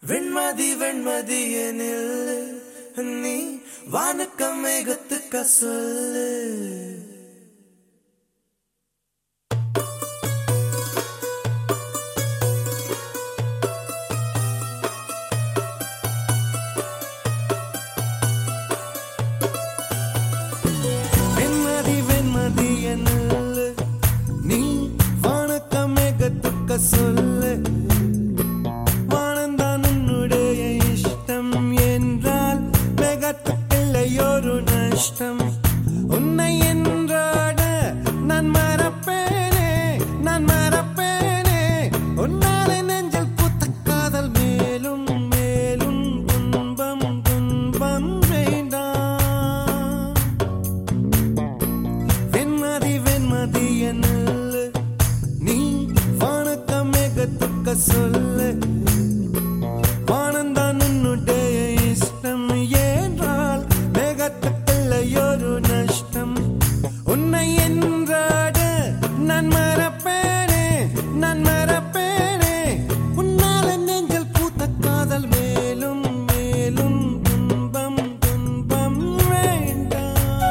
வெண்மதி வெண்மதி எனில் நீ வானுக்கம் மேகத்துக்க சொல்லு. வெண்மதி வெண்மதி எனில் நீ வானுக்கம் மேகத்துக்க சொல்லு. உன்னை என்றாட நான் மறப்பேனே, நான் மறப்பேனே. உன்னாலே நெஞ்சில் பூத்த காதல் மேலும் மேலும் துன்பம் துன்பம் வேண்டாம். வெண்மதி வெண்மதி என்னல்ல நீ வானக்க மேகத்துக்க சொல்லு. வானந்தான் உன்னுடைய இஷ்டம் என்றால் மேகத்துக்கில்லையொரு நஷ்டம். உன்னை என்றாட நான் மறப்பேனே, நான் மறப்பேனே. உன்னால நெஞ்சில் பூத்த காதல் மேலும் மேலும் துன்பம் துன்பம் வேண்டாம்.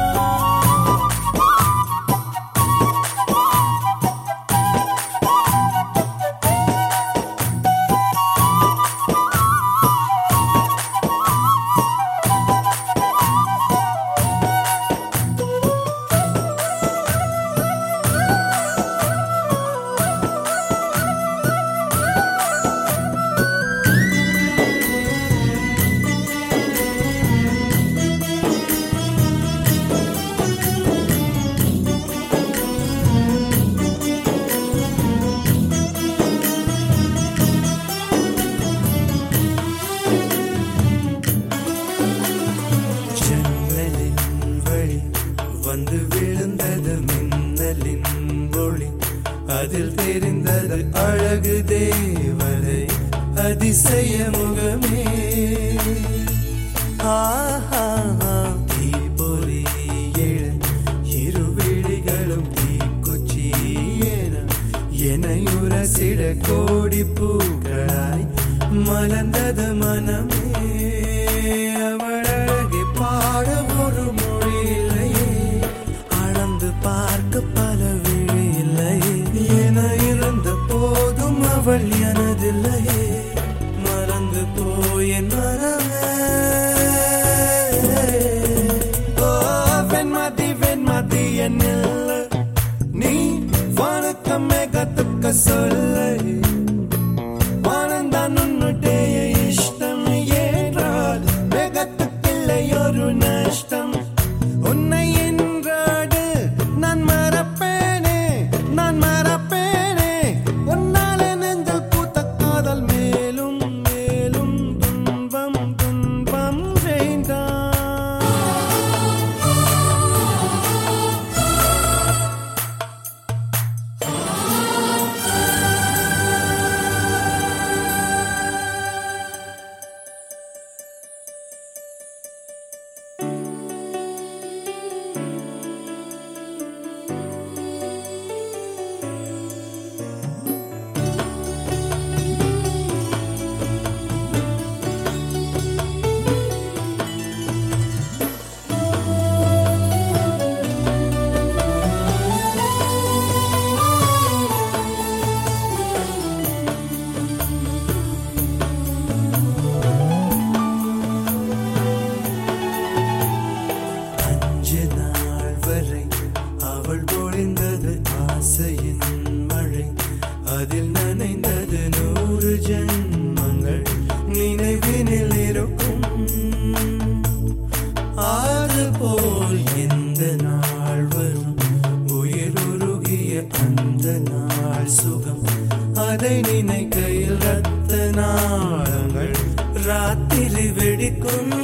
வந்து விழுந்தது மின்னலின் ஒளி, அதில் தெரிந்தது அழகு தேவதை அதிசய முகமே. ஆஹா தீப்பொறி எழு இருவிழிகளும் தீக்குச்சி எனையுரசிட கோடி பூக்களாய் மலர்ந்தது மனமே. அவள் அழகை பாட ஒரு மொழி இல்லையே, அளந்து பார்க்க பல விழி இல்லையே. என இருந்த போதும் அவள் எனதில்லையே, மறந்து போய் என் மனமே. ஓ வெண்மதி வெண்மதி என்னில் நீ வானக்க மேகத்துக்க சொல்லை. வானந்தான் உன்னுடைய இஷ்டம் என்றால் மேகத்துக்கில்லையொரு நஷ்டம். உன்னை என்றாடு நான் மறப்பேனே, நான் மறப்பேனே. உன்னால நெஞ்சில் பூத்த காதல் மேலும் மேலும் துன்பம் துன்பம் வேண்டாம். அவள் பொழிந்தது ஆசையின் மழை, அதில் நனைந்தது 100 ஜென்மங்கள் நினைவினில் இருக்கும். அதுபோல் எந்த நாள் வரும் உயிர் உருகிய அந்த நாள் சுகம், அதை நினைக்கையில் ரத்த நாளங்கள் ராத்திரி வெடிக்கும்.